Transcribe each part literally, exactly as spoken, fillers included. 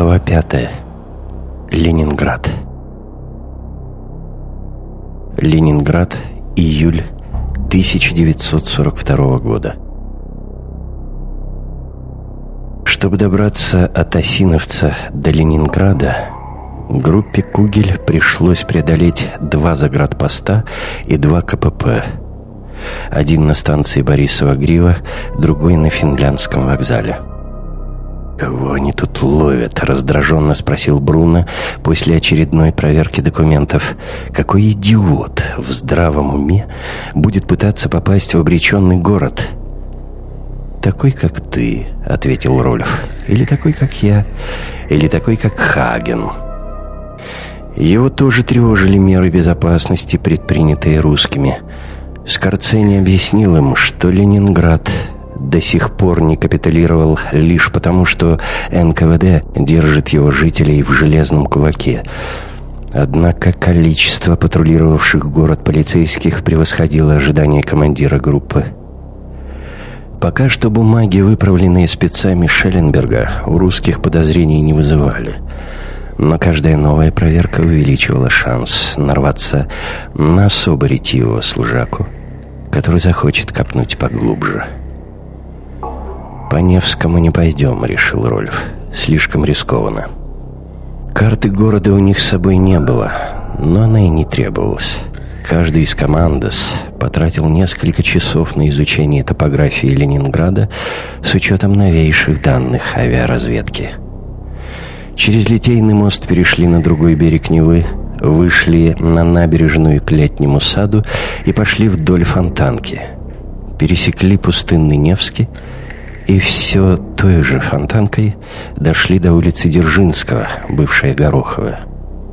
Глава пятая. Ленинград. Ленинград, июль тысяча девятьсот сорок второго года. Чтобы добраться от Осиновца до Ленинграда, группе «Кугель» пришлось преодолеть два заградпоста и два ка пэ пэ. Один на станции Борисова-Грива, другой на Финляндском вокзале. «Кого они тут ловят?» — раздраженно спросил Бруно после очередной проверки документов. «Какой идиот в здравом уме будет пытаться попасть в обреченный город?» «Такой, как ты», — ответил Рольф. «Или такой, как я. Или такой, как Хаген». Его тоже тревожили меры безопасности, предпринятые русскими. Скорцени объяснил им, что Ленинград до сих пор не капитулировал лишь потому, что эн ка вэ дэ держит его жителей в железном кулаке. Однако количество патрулировавших город полицейских превосходило ожидания командира группы. Пока что бумаги, выправленные спецами Шелленберга, у русских подозрений не вызывали. Но каждая новая проверка увеличивала шанс нарваться на особо ретивого служаку, который захочет копнуть поглубже. «По Невскому не пойдем», — решил Рольф. «Слишком рискованно». Карты города у них с собой не было, но она и не требовалась. Каждый из командос потратил несколько часов на изучение топографии Ленинграда с учетом новейших данных авиаразведки. Через Литейный мост перешли на другой берег Невы, вышли на набережную к Летнему саду и пошли вдоль Фонтанки. Пересекли пустынный Невский и все той же Фонтанкой дошли до улицы Дзержинского, бывшая Гороховая.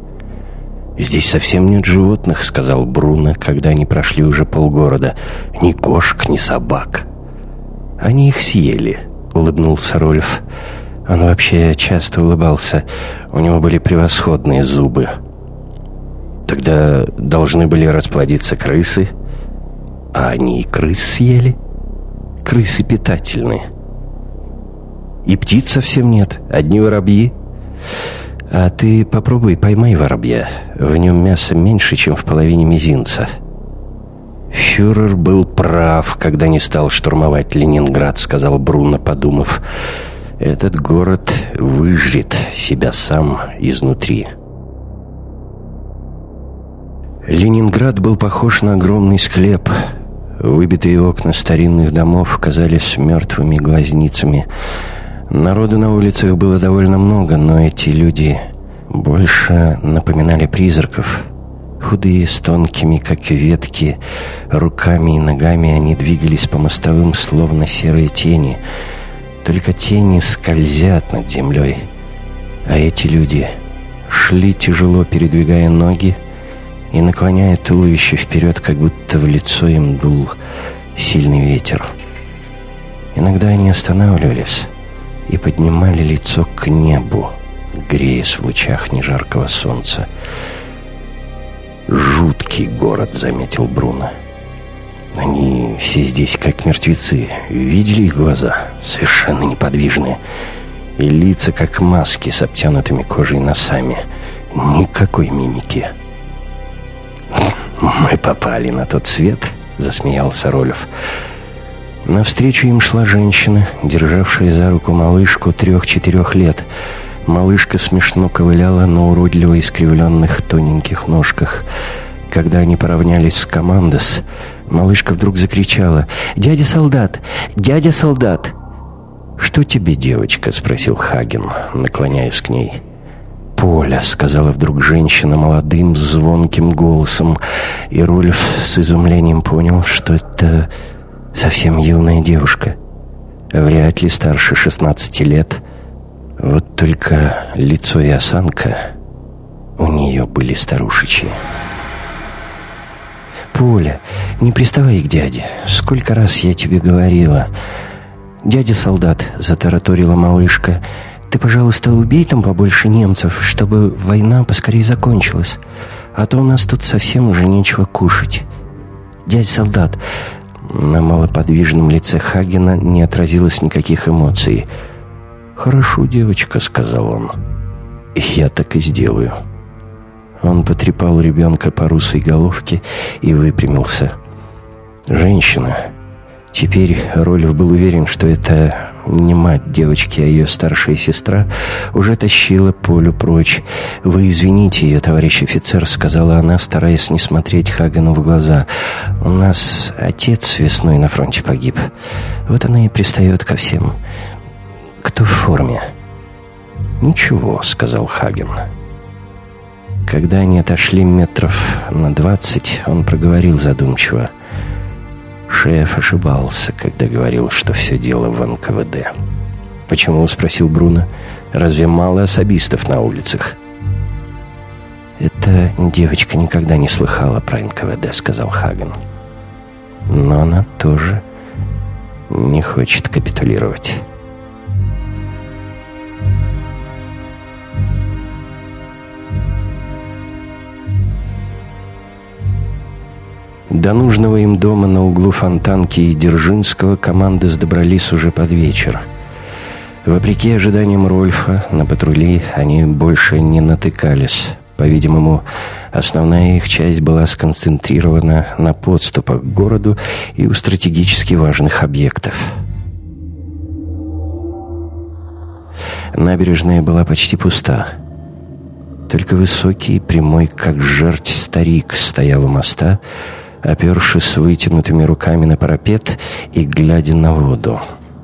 «Здесь совсем нет животных», — сказал Бруно, когда они прошли уже полгорода. «Ни кошек, ни собак». «Они их съели», — улыбнулся Рольф. Он вообще часто улыбался. У него были превосходные зубы. «Тогда должны были расплодиться крысы». «А они и крыс съели?» «Крысы питательные». «И птиц совсем нет, одни воробьи». «А ты попробуй поймай воробья. В нем мяса меньше, чем в половине мизинца». «Фюрер был прав, когда не стал штурмовать Ленинград», — сказал Бруно, подумав. «Этот город выжрет себя сам изнутри». Ленинград был похож на огромный склеп. Выбитые окна старинных домов казались мертвыми глазницами. Народу на улицах было довольно много, но эти люди больше напоминали призраков. Худые, с тонкими, как ветки, руками и ногами они двигались по мостовым, словно серые тени. Только тени скользят над землей. А эти люди шли, тяжело передвигая ноги и наклоняя туловище вперед, как будто в лицо им дул сильный ветер. Иногда они останавливались и поднимали лицо к небу, греясь в лучах нежаркого солнца. «Жуткий город», — заметил Бруно. «Они все здесь как мертвецы. Видели их глаза? Совершенно неподвижные. И лица как маски с обтянутыми кожей носами. Никакой мимики». «Мы попали на тот свет», — засмеялся Рольф. Навстречу им шла женщина, державшая за руку малышку трех-четырех лет. Малышка смешно ковыляла на уродливо искривленных тоненьких ножках. Когда они поравнялись с командос, малышка вдруг закричала: «Дядя солдат! Дядя солдат!» «Что тебе, девочка?» — спросил Хаген, наклоняясь к ней. «Поля», — сказала вдруг женщина молодым, звонким голосом, и Рольф с изумлением понял, что это совсем юная девушка, вряд ли старше шестнадцати лет. Вот только лицо и осанка у нее были старушечьи. «Поля, не приставай к дяде. Сколько раз я тебе говорила». «Дядя солдат», — затараторила малышка, — «ты, пожалуйста, убей там побольше немцев, чтобы война поскорее закончилась, а то у нас тут совсем уже нечего кушать. Дядя солдат». На малоподвижном лице Хагена не отразилось никаких эмоций. «Хорошо, девочка», — сказал он. Я так и сделаю». Он потрепал ребенка по русой головке и выпрямился. Женщина. Теперь Рольф был уверен, что это не мать девочки, а ее старшая сестра, уже тащила Полю прочь. «Вы извините ее, товарищ офицер», — сказала она, стараясь не смотреть Хагену в глаза. «У нас отец весной на фронте погиб. Вот она и пристает ко всем. Кто в форме?» «Ничего», — сказал Хаген. Когда они отошли метров на двадцать, он проговорил задумчиво: «Шеф ошибался, когда говорил, что все дело в эн ка вэ дэ». «Почему?» — спросил Бруно. «Разве мало особистов на улицах?» «Эта девочка никогда не слыхала про эн ка вэ дэ», — сказал Хаген. «Но она тоже не хочет капитулировать». До нужного им дома на углу Фонтанки и Дзержинского команды добрались уже под вечер. Вопреки ожиданиям Рольфа, на патрули они больше не натыкались. По-видимому, основная их часть была сконцентрирована на подступах к городу и у стратегически важных объектов. Набережная была почти пуста. Только высокий, прямой, как жерть, старик стоял у моста, опершись вытянутыми руками на парапет и глядя на воду.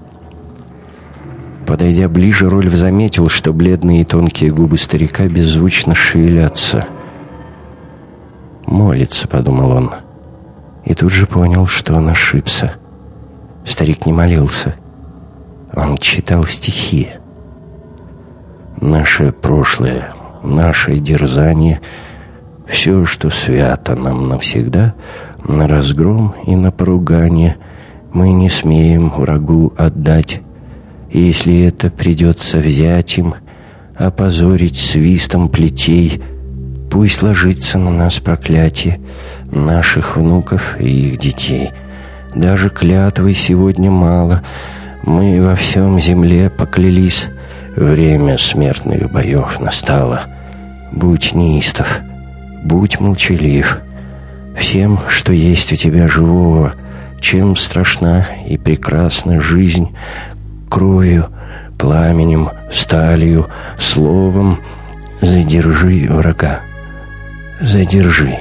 Подойдя ближе, Рольф заметил, что бледные и тонкие губы старика беззвучно шевелятся. «Молится», — подумал он, и тут же понял, что он ошибся. Старик не молился. Он читал стихи. «Наше прошлое, наше дерзание, все, что свято нам навсегда, на разгром и на поругание мы не смеем врагу отдать. И если это придется взять им, опозорить свистом плетей, пусть ложится на нас проклятие наших внуков и их детей. Даже клятвы сегодня мало, мы во всем земле поклялись, время смертных боев настало. Будь неистов, будь молчалив. Всем, что есть у тебя живого, чем страшна и прекрасна жизнь, кровью, пламенем, сталью, словом, задержи врага, задержи».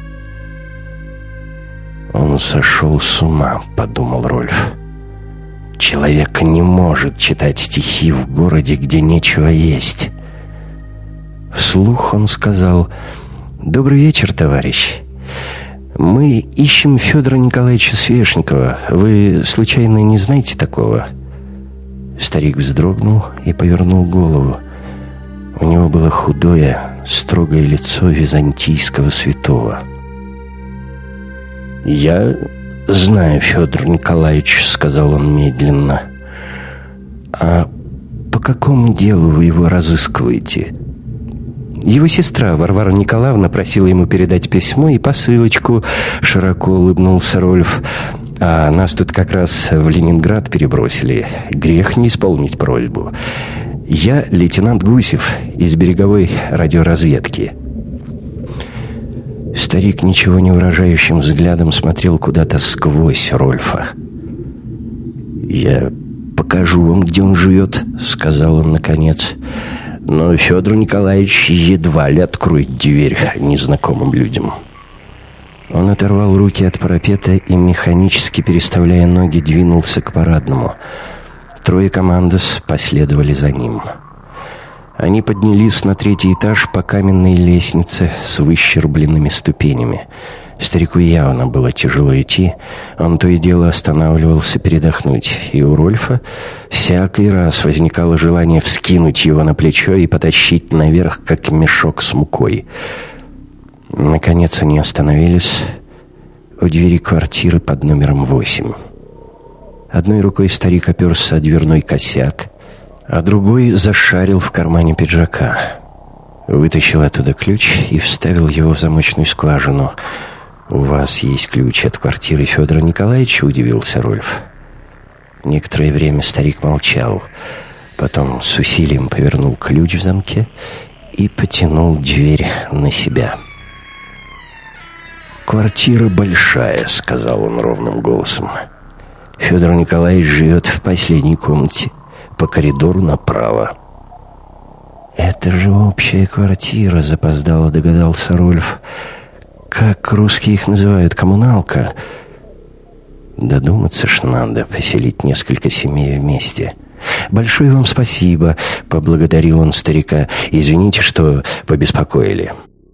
«Он сошел с ума», — подумал Рольф. «Человек не может читать стихи в городе, где нечего есть». Вслух он сказал: «Добрый вечер, товарищ. Мы ищем Федора Николаевича Свешникова. Вы, случайно, не знаете такого?» Старик вздрогнул и повернул голову. У него было худое, строгое лицо византийского святого. «Я знаю, Федор Николаевич», — сказал он медленно. «А по какому делу вы его разыскиваете?» «Его сестра Варвара Николаевна просила ему передать письмо и посылочку», — широко улыбнулся Рольф. «А нас тут как раз в Ленинград перебросили. Грех не исполнить просьбу. Я лейтенант Гусев из береговой радиоразведки». Старик ничего не выражающим взглядом смотрел куда-то сквозь Рольфа. «Я покажу вам, где он живет», — сказал он наконец. «Но Федор Николаевич едва ли откроет дверь незнакомым людям». Он оторвал руки от парапета и, механически переставляя ноги, двинулся к парадному. Трое командос последовали за ним. Они поднялись на третий этаж по каменной лестнице с выщербленными ступенями. Старику явно было тяжело идти. Он то и дело останавливался передохнуть, и у Рольфа всякий раз возникало желание вскинуть его на плечо и потащить наверх, как мешок с мукой. Наконец они остановились у двери квартиры под номером восемь. Одной рукой старик оперся о дверной косяк, а другой зашарил в кармане пиджака. Вытащил оттуда ключ и вставил его в замочную скважину. «У вас есть ключ от квартиры Федора Николаевича?» — удивился Рольф. Некоторое время старик молчал. Потом с усилием повернул ключ в замке и потянул дверь на себя. «Квартира большая», — сказал он ровным голосом. «Федор Николаевич живет в последней комнате, по коридору направо». «Это же общая квартира», — запоздало догадался Рольф. «Как русские их называют? Коммуналка?» «Додуматься ж надо, поселить несколько семей вместе». «Большое вам спасибо», — поблагодарил он старика. «Извините, что побеспокоили».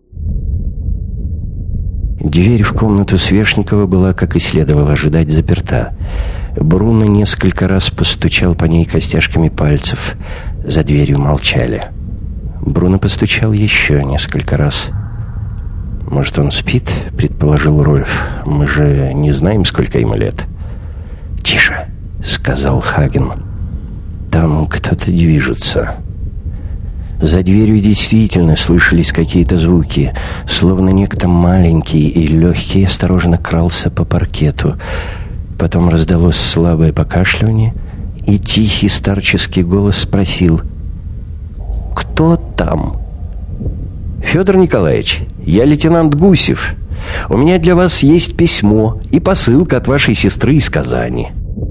Дверь в комнату Свешникова была, как и следовало ожидать, заперта. Бруно несколько раз постучал по ней костяшками пальцев. За дверью молчали. Бруно постучал еще несколько раз. «Может, он спит?» — предположил Рольф. «Мы же не знаем, сколько ему лет». «Тише», — сказал Хаген. «Там кто-то движется». За дверью действительно слышались какие-то звуки, словно некто маленький и легкий осторожно крался по паркету. Потом раздалось слабое покашливание, и тихий старческий голос спросил: «Кто там?» «Федор Николаевич, я лейтенант Гусев. У меня для вас есть письмо и посылка от вашей сестры из Казани».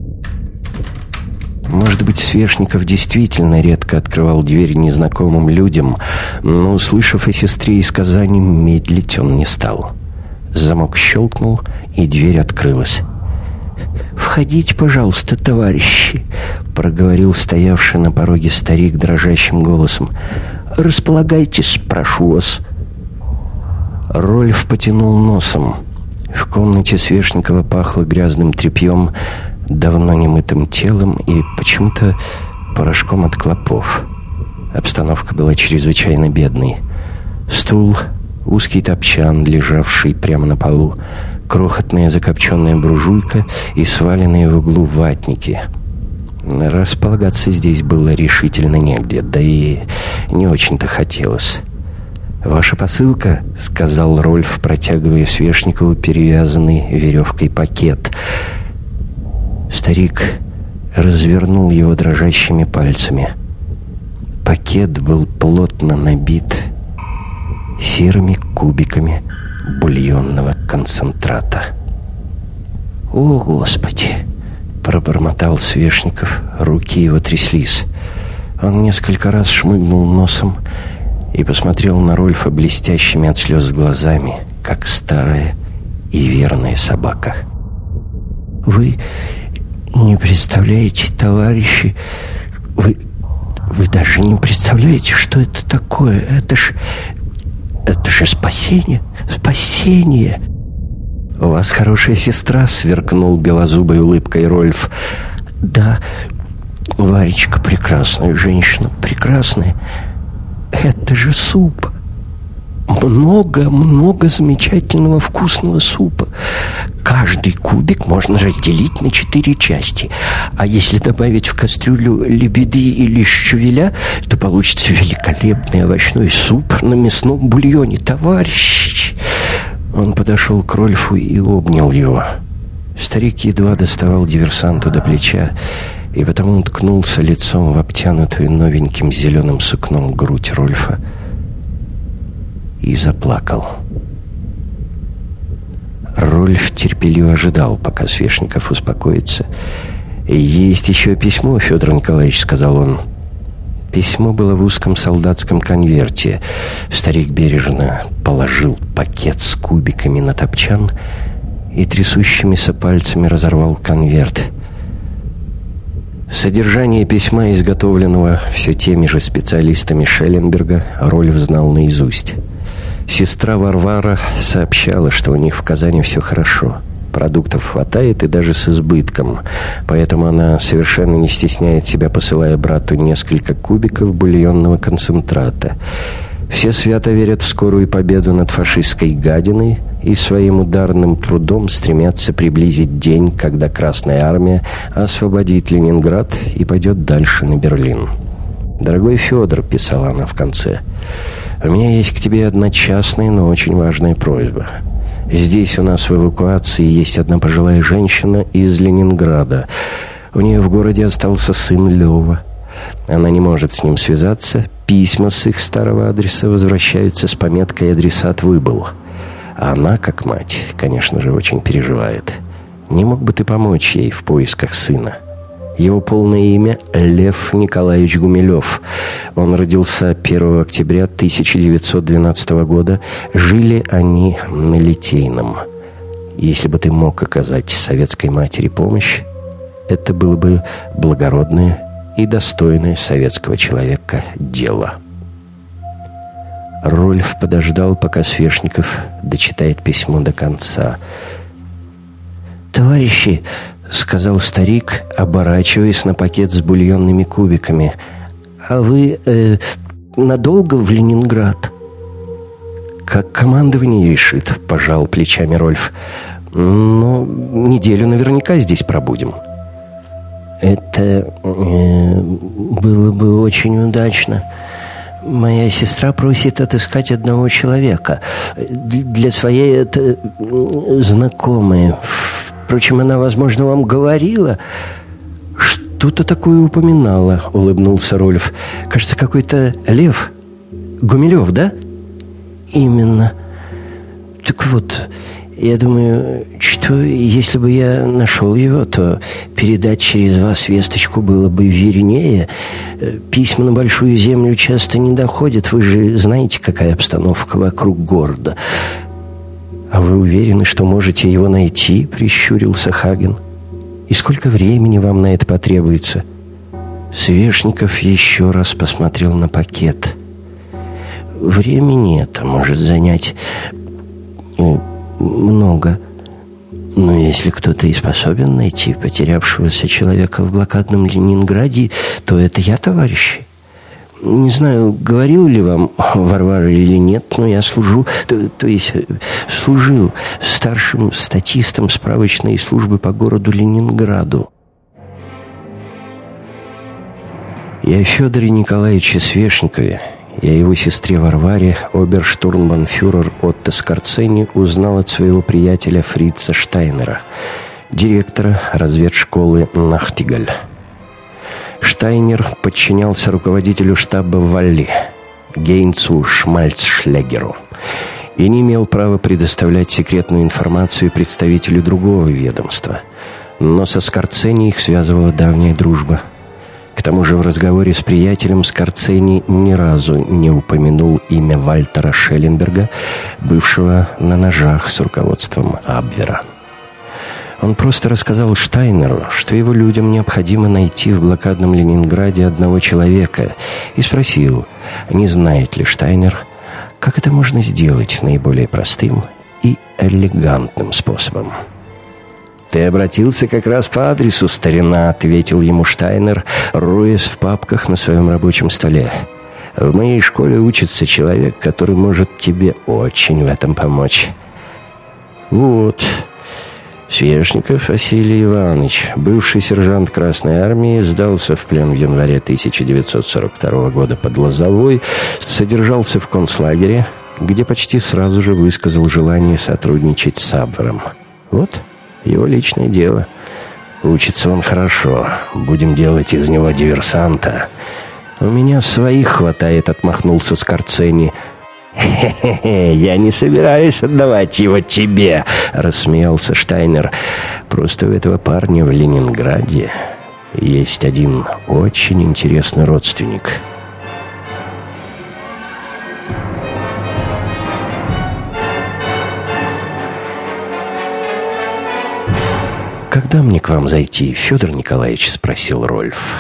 Может быть, Свешников действительно редко открывал дверь незнакомым людям, но, услышав о сестре из Казани, медлить он не стал. Замок щелкнул, и дверь открылась. «Входите, пожалуйста, товарищи», — проговорил стоявший на пороге старик дрожащим голосом. «Располагайтесь, прошу вас». Рольф потянул носом. В комнате Свешникова пахло грязным тряпьем, давно немытым телом и почему-то порошком от клопов. Обстановка была чрезвычайно бедной. Стул, узкий топчан, лежавший прямо на полу, крохотная закопченная буржуйка и сваленные в углу ватники. Располагаться здесь было решительно негде, да и не очень-то хотелось. «Ваша посылка», — сказал Рольф, протягивая Свешникову перевязанный веревкой пакет. Старик развернул его дрожащими пальцами. Пакет был плотно набит серыми кубиками бульонного концентрата. «О, Господи!» — пробормотал Свешников. Руки его тряслись. Он несколько раз шмыгнул носом и посмотрел на Рольфа блестящими от слез глазами, как старая и верная собака. «Вы не представляете, товарищи, вы, вы даже не представляете, что это такое. Это ж, это же спасение, спасение!» «У вас хорошая сестра», — сверкнул белозубой улыбкой Рольф. «Да, Варечка прекрасная женщина, прекрасная. Это же суп. Много-много замечательного вкусного супа. Каждый кубик можно разделить на четыре части. А если добавить в кастрюлю лебеды или щавеля, то получится великолепный овощной суп на мясном бульоне. Товарищ!» Он подошел к Рольфу и обнял его. Старик едва доставал диверсанту до плеча, и потому уткнулся лицом в обтянутую новеньким зеленым сукном грудь Рольфа и заплакал. Рольф терпеливо ожидал, пока Свешников успокоится. «Есть еще письмо, Федор Николаевич», — сказал он. Письмо было в узком солдатском конверте. Старик бережно положил пакет с кубиками на топчан и трясущимися пальцами разорвал конверт. Содержание письма, изготовленного все теми же специалистами Шелленберга, Рольф знал наизусть. Сестра Варвара сообщала, что у них в Казани все хорошо. Продуктов хватает и даже с избытком. Поэтому она совершенно не стесняет себя, посылая брату несколько кубиков бульонного концентрата. Все свято верят в скорую победу над фашистской гадиной и своим ударным трудом стремятся приблизить день, когда Красная Армия освободит Ленинград и пойдет дальше на Берлин. «Дорогой Федор», — писала она в конце, — «у меня есть к тебе одна частная, но очень важная просьба. Здесь у нас в эвакуации есть одна пожилая женщина из Ленинграда. У нее в городе остался сын Лева. Она не может с ним связаться. Письма с их старого адреса возвращаются с пометкой «Адресат выбыл». А она, как мать, конечно же, очень переживает. Не мог бы ты помочь ей в поисках сына? Его полное имя — Лев Николаевич Гумилев. Он родился первого октября тысяча девятьсот двенадцатого года. Жили они на Литейном. Если бы ты мог оказать советской матери помощь, это было бы благородное и достойное советского человека дело. Рольф подождал, пока Свешников дочитает письмо до конца. «Товарищи», — сказал старик, оборачиваясь на пакет с бульонными кубиками, «а вы э, надолго в Ленинград?» «Как командование решит», — пожал плечами Рольф. «Но неделю наверняка здесь пробудем». «Это э, было бы очень удачно. Моя сестра просит отыскать одного человека. Для своей это знакомой. Впрочем, она, возможно, вам говорила». «Что-то такое упоминала», — улыбнулся Рольф. «Кажется, какой-то Лев Гумилев, да?» «Именно. Так вот, я думаю, что если бы я нашел его, то передать через вас весточку было бы вернее. Письма на Большую Землю часто не доходят. Вы же знаете, какая обстановка вокруг города». «А вы уверены, что можете его найти?» — прищурился Хаген. «И сколько времени вам на это потребуется?» Свешников еще раз посмотрел на пакет. «Времени это может занять много. Но если кто-то и способен найти потерявшегося человека в блокадном Ленинграде, то это я, товарищи. Не знаю, говорил ли вам Варвара или нет, но я служу, то, то есть служил старшим статистом справочной службы по городу Ленинграду». И о Федоре Николаевиче Свешникове и о его сестре Варваре оберштурмбанфюрер Отто Скорцени узнал от своего приятеля Фрица Штайнера, директора разведшколы «Нахтигаль». Штайнер подчинялся руководителю штаба Валли, Гейнцу Шмальцшлегеру, и не имел права предоставлять секретную информацию представителю другого ведомства. Но со Скорцени их связывала давняя дружба. К тому же в разговоре с приятелем Скорцени ни разу не упомянул имя Вальтера Шелленберга, бывшего на ножах с руководством Абвера. Он просто рассказал Штайнеру, что его людям необходимо найти в блокадном Ленинграде одного человека, и спросил, не знает ли Штайнер, как это можно сделать наиболее простым и элегантным способом. «Ты обратился как раз по адресу, старина», — ответил ему Штайнер, роясь в папках на своем рабочем столе. «В моей школе учится человек, который может тебе очень в этом помочь». «Вот, Свешников Василий Иванович, бывший сержант Красной Армии, сдался в плен в январе тысяча девятьсот сорок второго года под Лозовой, содержался в концлагере, где почти сразу же высказал желание сотрудничать с Абвером. Вот его личное дело. Учится он хорошо. Будем делать из него диверсанта». «У меня своих хватает», — отмахнулся Скорцени. «Хе-хе-хе, я не собираюсь отдавать его тебе», — рассмеялся Штайнер. «Просто у этого парня в Ленинграде есть один очень интересный родственник». «Когда мне к вам зайти, Федор Николаевич?» — спросил Рольф.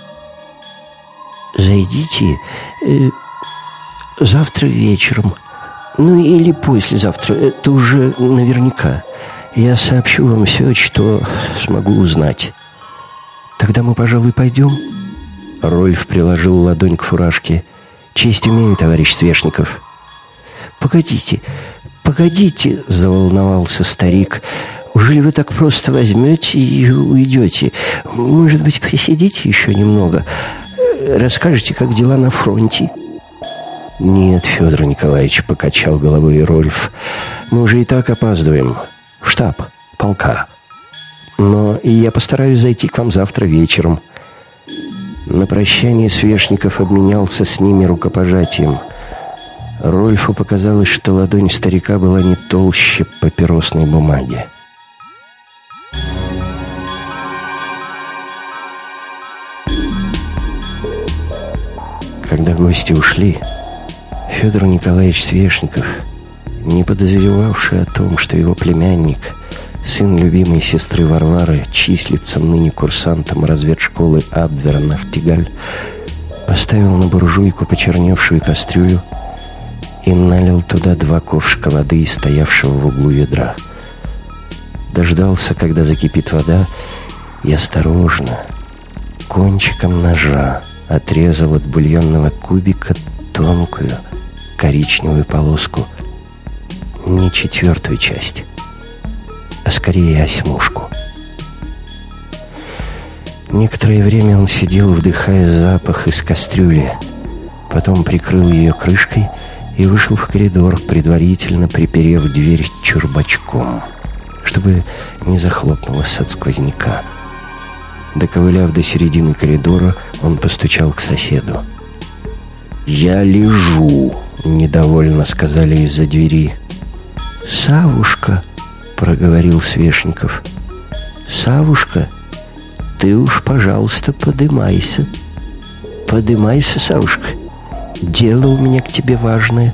«Зайдите э, завтра вечером. Ну или послезавтра. Это уже наверняка. Я сообщу вам все, что смогу узнать. Тогда мы, пожалуй, пойдем». Рольф приложил ладонь к фуражке. «Честь имею, товарищ Свешников». «Погодите, погодите», — заволновался старик. «Ужели вы так просто возьмете и уйдете? Может быть, посидите еще немного? Расскажете, как дела на фронте?» «Нет, Федор Николаевич», — покачал головой Рольф. «Мы уже и так опаздываем. В штаб полка. Но и я постараюсь зайти к вам завтра вечером». На прощание Свешников обменялся с ними рукопожатием. Рольфу показалось, что ладонь старика была не толще папиросной бумаги. Когда гости ушли, Федор Николаевич Свешников, не подозревавший о том, что его племянник, сын любимой сестры Варвары, числится ныне курсантом разведшколы Абвера Нахтигаль, поставил на буржуйку почерневшую кастрюлю и налил туда два ковшика воды из стоявшего в углу ведра. Дождался, когда закипит вода, и осторожно, кончиком ножа, отрезал от бульонного кубика тонкую коричневую полоску, не четвертую часть, а скорее осьмушку. Некоторое время он сидел, вдыхая запах из кастрюли, потом прикрыл ее крышкой и вышел в коридор, предварительно приперев дверь чурбачком, чтобы не захлопнулась от сквозняка. Доковыляв до середины коридора, он постучал к соседу. «Я лежу», — недовольно сказали из-за двери. «Савушка», — проговорил Свешников. «Савушка, ты уж, пожалуйста, подымайся. Подымайся, Савушка. Дело у меня к тебе важное».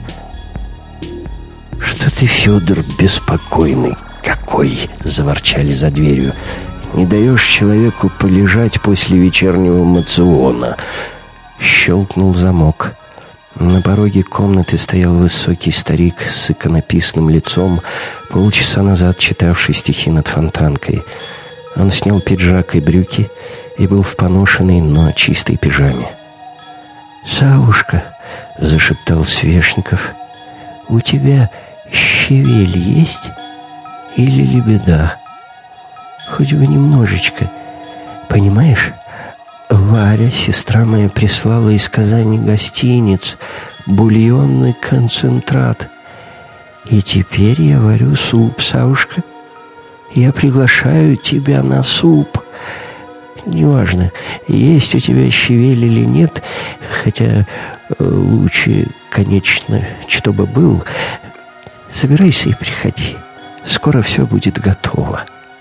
«Что ты, Федор, беспокойный какой?» — заворчали за дверью. «Не даешь человеку полежать после вечернего моциона». Щелкнул замок. На пороге комнаты стоял высокий старик с иконописным лицом, полчаса назад читавший стихи над фонтанкой. Он снял пиджак и брюки и был в поношенной, но чистой пижаме. «Савушка», — зашептал Свешников, — «у тебя щавель есть или лебеда? Хоть бы немножечко. Понимаешь, Варя, сестра моя, прислала из Казани гостиниц бульонный концентрат. И теперь я варю суп, Савушка. Я приглашаю тебя на суп. Неважно, есть у тебя щавель или нет, хотя лучше, конечно, чтобы был. Собирайся и приходи. Скоро все будет готово».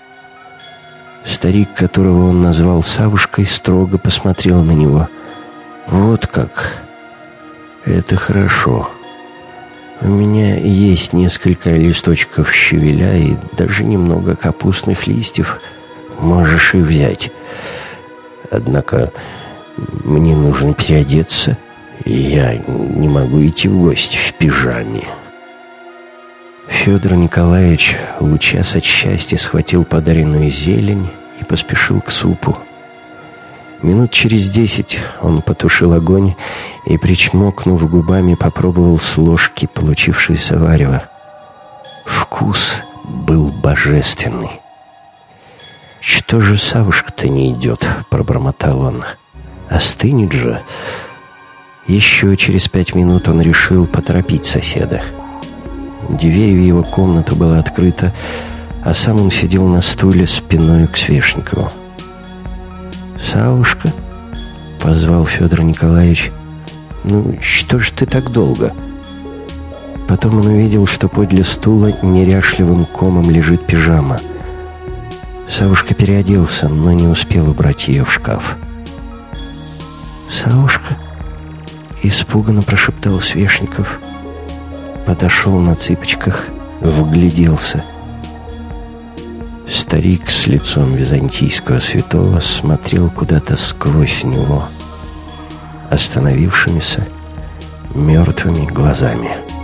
Старик, которого он назвал Савушкой, строго посмотрел на него. «Вот как? Это хорошо. У меня есть несколько листочков щавеля и даже немного капустных листьев. Можешь их взять. Однако мне нужно переодеться, и я не могу идти в гости в пижаме». Федор Николаевич, лучась от счастья, схватил подаренную зелень и поспешил к супу. Минут через десять он потушил огонь и, причмокнув губами, попробовал с ложки получившееся варево. Вкус был божественный. «Что же Савушка-то не идет?» — пробормотал он. «Остынет же». Еще через пять минут он решил поторопить соседа. Дверь в его комнату была открыта, а сам он сидел на стуле спиной к Свешникову. «Савушка?» — позвал Федор Николаевич. «Ну, что ж ты так долго?» Потом он увидел, что подле стула неряшливым комом лежит пижама. Савушка переоделся, но не успел убрать ее в шкаф. «Савушка?» — испуганно прошептал Свешников. Подошел на цыпочках, вгляделся. Старик с лицом византийского святого смотрел куда-то сквозь него, остановившимися мертвыми глазами.